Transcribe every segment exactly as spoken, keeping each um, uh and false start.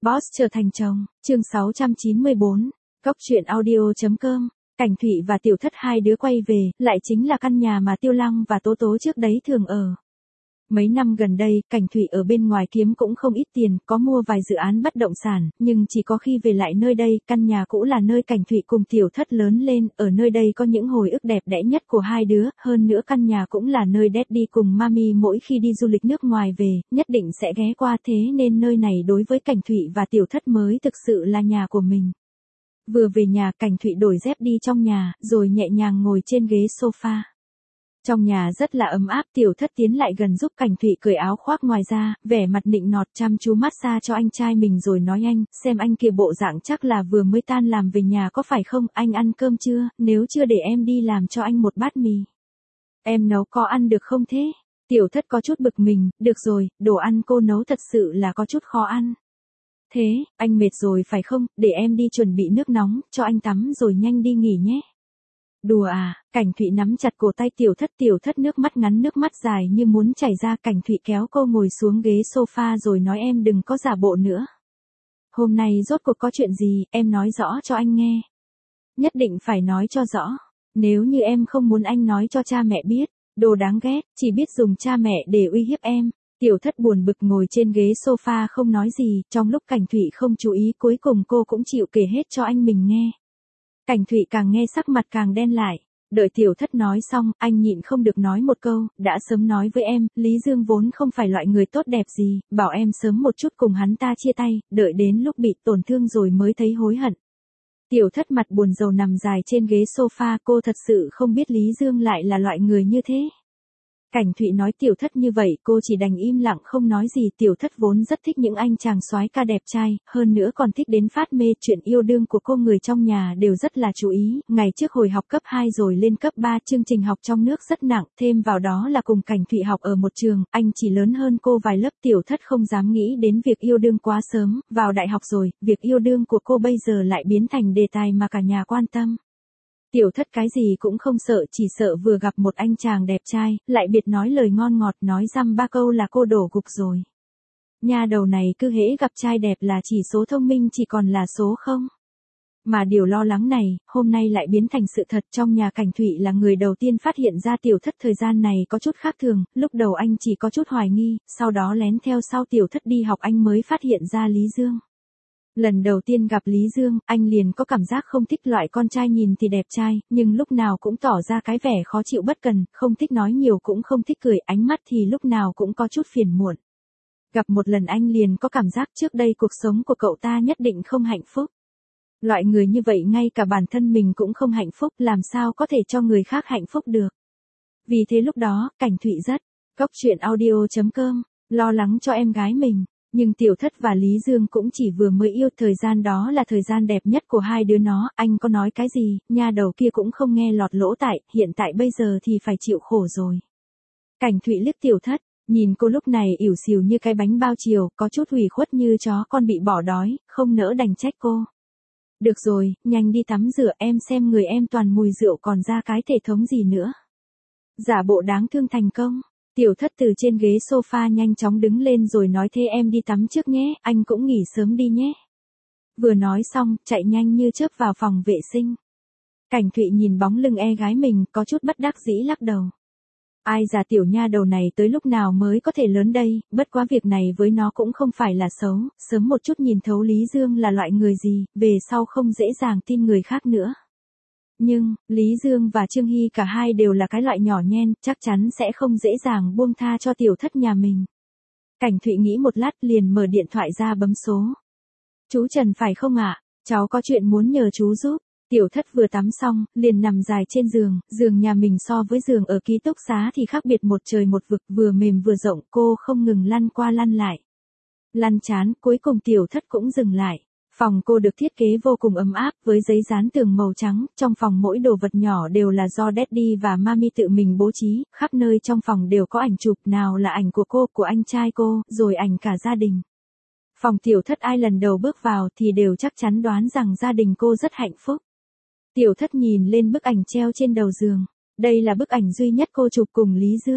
Boss trở thành chồng, chương sáu trăm chín mươi bốn, Cốc truyện audio chấm com, Cảnh Thụy và Tiểu Thất hai đứa quay về, lại chính là căn nhà mà Tiêu Lăng và Tố Tố trước đấy thường ở. Mấy năm gần đây, Cảnh Thụy ở bên ngoài kiếm cũng không ít tiền, có mua vài dự án bất động sản, nhưng chỉ có khi về lại nơi đây, căn nhà cũ là nơi Cảnh Thụy cùng Tiểu Thất lớn lên, ở nơi đây có những hồi ức đẹp đẽ nhất của hai đứa, hơn nữa căn nhà cũng là nơi Daddy cùng Mami mỗi khi đi du lịch nước ngoài về, nhất định sẽ ghé qua, thế nên nơi này đối với Cảnh Thụy và Tiểu Thất mới thực sự là nhà của mình. Vừa về nhà, Cảnh Thụy đổi dép đi trong nhà, rồi nhẹ nhàng ngồi trên ghế sofa. Trong nhà rất là ấm áp, Tiểu Thất tiến lại gần giúp Cảnh Thụy cởi áo khoác ngoài ra, vẻ mặt nịnh nọt chăm chú massage cho anh trai mình rồi nói: anh, xem anh kia bộ dạng chắc là vừa mới tan làm về nhà có phải không, anh ăn cơm chưa, nếu chưa để em đi làm cho anh một bát mì. Em nấu có ăn được không thế? Tiểu Thất có chút bực mình, được rồi, đồ ăn cô nấu thật sự là có chút khó ăn. Thế, anh mệt rồi phải không, để em đi chuẩn bị nước nóng, cho anh tắm rồi nhanh đi nghỉ nhé. Đùa à, Cảnh Thụy nắm chặt cổ tay Tiểu Thất, Tiểu Thất nước mắt ngắn nước mắt dài như muốn chảy ra, Cảnh Thụy kéo cô ngồi xuống ghế sofa rồi nói: em đừng có giả bộ nữa. Hôm nay rốt cuộc có chuyện gì, em nói rõ cho anh nghe. Nhất định phải nói cho rõ, nếu như em không muốn anh nói cho cha mẹ biết, đồ đáng ghét, chỉ biết dùng cha mẹ để uy hiếp em. Tiểu Thất buồn bực ngồi trên ghế sofa không nói gì, trong lúc Cảnh Thụy không chú ý cuối cùng cô cũng chịu kể hết cho anh mình nghe. Cảnh Thụy càng nghe sắc mặt càng đen lại, đợi Tiểu Thất nói xong, anh nhịn không được nói một câu: đã sớm nói với em, Lý Dương vốn không phải loại người tốt đẹp gì, bảo em sớm một chút cùng hắn ta chia tay, đợi đến lúc bị tổn thương rồi mới thấy hối hận. Tiểu Thất mặt buồn rầu nằm dài trên ghế sofa, cô thật sự không biết Lý Dương lại là loại người như thế. Cảnh Thụy nói Tiểu Thất như vậy, cô chỉ đành im lặng không nói gì. Tiểu Thất vốn rất thích những anh chàng soái ca đẹp trai, hơn nữa còn thích đến phát mê, chuyện yêu đương của cô người trong nhà đều rất là chú ý. Ngày trước hồi học cấp hai rồi lên cấp ba, chương trình học trong nước rất nặng, thêm vào đó là cùng Cảnh Thụy học ở một trường, anh chỉ lớn hơn cô vài lớp. Tiểu Thất không dám nghĩ đến việc yêu đương quá sớm, vào đại học rồi, việc yêu đương của cô bây giờ lại biến thành đề tài mà cả nhà quan tâm. Tiểu Thất cái gì cũng không sợ, chỉ sợ vừa gặp một anh chàng đẹp trai, lại biệt nói lời ngon ngọt, nói dăm ba câu là cô đổ gục rồi. Nha đầu này cứ hễ gặp trai đẹp là chỉ số thông minh chỉ còn là số không. Mà điều lo lắng này, hôm nay lại biến thành sự thật. Trong nhà Cảnh Thụy là người đầu tiên phát hiện ra Tiểu Thất thời gian này có chút khác thường, lúc đầu anh chỉ có chút hoài nghi, sau đó lén theo sau Tiểu Thất đi học anh mới phát hiện ra Lý Dương. Lần đầu tiên gặp Lý Dương, anh liền có cảm giác không thích loại con trai nhìn thì đẹp trai, nhưng lúc nào cũng tỏ ra cái vẻ khó chịu bất cần, không thích nói nhiều cũng không thích cười, ánh mắt thì lúc nào cũng có chút phiền muộn. Gặp một lần anh liền có cảm giác trước đây cuộc sống của cậu ta nhất định không hạnh phúc. Loại người như vậy ngay cả bản thân mình cũng không hạnh phúc, làm sao có thể cho người khác hạnh phúc được. Vì thế lúc đó, Cảnh Thụy rất, Cốc truyện audio chấm com, lo lắng cho em gái mình. Nhưng Tiểu Thất và Lý Dương cũng chỉ vừa mới yêu, thời gian đó là thời gian đẹp nhất của hai đứa nó, anh có nói cái gì, nha đầu kia cũng không nghe lọt lỗ tai, hiện tại bây giờ thì phải chịu khổ rồi. Cảnh Thụy liếc Tiểu Thất, nhìn cô lúc này ỉu xìu như cái bánh bao chiều, có chút ủy khuất như chó con bị bỏ đói, không nỡ đành trách cô. Được rồi, nhanh đi tắm rửa, em xem người em toàn mùi rượu còn ra cái thể thống gì nữa. Giả bộ đáng thương thành công. Tiểu Thất từ trên ghế sofa nhanh chóng đứng lên rồi nói: thế em đi tắm trước nhé, anh cũng nghỉ sớm đi nhé. Vừa nói xong, chạy nhanh như chớp vào phòng vệ sinh. Cảnh Thụy nhìn bóng lưng e gái mình, có chút bất đắc dĩ lắc đầu. Ai già tiểu nha đầu này tới lúc nào mới có thể lớn đây, bất quá việc này với nó cũng không phải là xấu, sớm một chút nhìn thấu Lý Dương là loại người gì, về sau không dễ dàng tin người khác nữa. Nhưng, Lý Dương và Trương Hy cả hai đều là cái loại nhỏ nhen, chắc chắn sẽ không dễ dàng buông tha cho Tiểu Thất nhà mình. Cảnh Thụy nghĩ một lát liền mở điện thoại ra bấm số. Chú Trần phải không ạ? Cháu có chuyện muốn nhờ chú giúp. Tiểu Thất vừa tắm xong, liền nằm dài trên giường, giường nhà mình so với giường ở ký túc xá thì khác biệt một trời một vực, vừa mềm vừa rộng, cô không ngừng lăn qua lăn lại. Lăn chán, cuối cùng Tiểu Thất cũng dừng lại. Phòng cô được thiết kế vô cùng ấm áp, với giấy dán tường màu trắng, trong phòng mỗi đồ vật nhỏ đều là do Daddy và Mami tự mình bố trí, khắp nơi trong phòng đều có ảnh chụp, nào là ảnh của cô, của anh trai cô, rồi ảnh cả gia đình. Phòng Tiểu Thất ai lần đầu bước vào thì đều chắc chắn đoán rằng gia đình cô rất hạnh phúc. Tiểu Thất nhìn lên bức ảnh treo trên đầu giường, đây là bức ảnh duy nhất cô chụp cùng Lý Dương.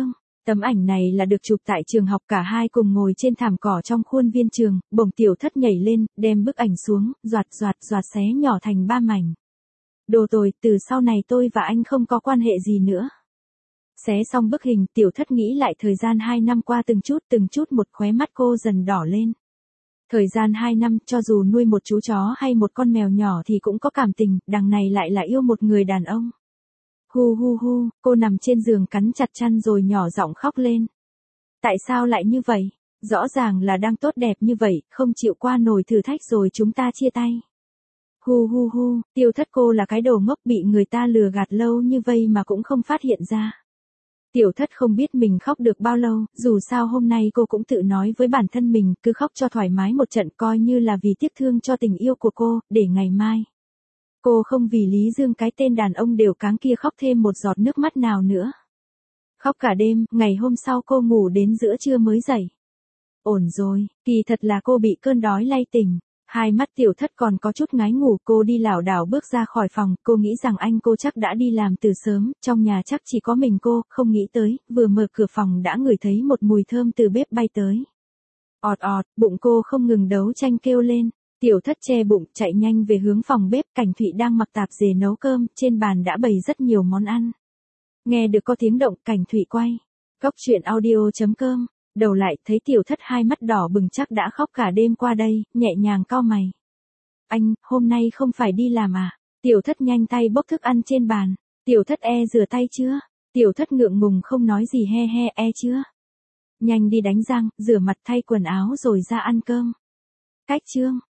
Tấm ảnh này là được chụp tại trường học, cả hai cùng ngồi trên thảm cỏ trong khuôn viên trường, bỗng Tiểu Thất nhảy lên, đem bức ảnh xuống, doạt doạt doạt xé nhỏ thành ba mảnh. Đồ tồi, từ sau này tôi và anh không có quan hệ gì nữa. Xé xong bức hình, Tiểu Thất nghĩ lại thời gian hai năm qua từng chút từng chút một, khóe mắt cô dần đỏ lên. Thời gian hai năm, cho dù nuôi một chú chó hay một con mèo nhỏ thì cũng có cảm tình, đằng này lại là yêu một người đàn ông. Hu hu hu, cô nằm trên giường cắn chặt chăn rồi nhỏ giọng khóc lên. Tại sao lại như vậy? Rõ ràng là đang tốt đẹp như vậy, không chịu qua nổi thử thách rồi chúng ta chia tay. Hu hu hu, Tiêu Thất, cô là cái đồ ngốc bị người ta lừa gạt lâu như vậy mà cũng không phát hiện ra. Tiểu Thất không biết mình khóc được bao lâu, dù sao hôm nay cô cũng tự nói với bản thân mình, cứ khóc cho thoải mái một trận, coi như là vì tiếc thương cho tình yêu của cô, để ngày mai cô không vì Lý Dương, cái tên đàn ông đều cáng kia, khóc thêm một giọt nước mắt nào nữa. Khóc cả đêm, ngày hôm sau cô ngủ đến giữa trưa mới dậy. Ổn rồi, kỳ thật là cô bị cơn đói lay tỉnh. Hai mắt Tiểu Thất còn có chút ngái ngủ, cô đi lảo đảo bước ra khỏi phòng, cô nghĩ rằng anh cô chắc đã đi làm từ sớm, trong nhà chắc chỉ có mình cô, không nghĩ tới, vừa mở cửa phòng đã ngửi thấy một mùi thơm từ bếp bay tới. Ọt ọt, bụng cô không ngừng đấu tranh kêu lên. Tiểu Thất che bụng, chạy nhanh về hướng phòng bếp, Cảnh Thụy đang mặc tạp dề nấu cơm, trên bàn đã bày rất nhiều món ăn. Nghe được có tiếng động, Cảnh Thụy quay. Cốc truyện audio chấm com. Đầu lại, thấy Tiểu Thất hai mắt đỏ bừng, chắc đã khóc cả đêm qua đây, nhẹ nhàng cau mày. Anh, hôm nay không phải đi làm à? Tiểu Thất nhanh tay bốc thức ăn trên bàn. Tiểu Thất, e rửa tay chưa? Tiểu Thất ngượng ngùng không nói gì, he he, e chưa? Nhanh đi đánh răng, rửa mặt, thay quần áo rồi ra ăn cơm. Cách chương.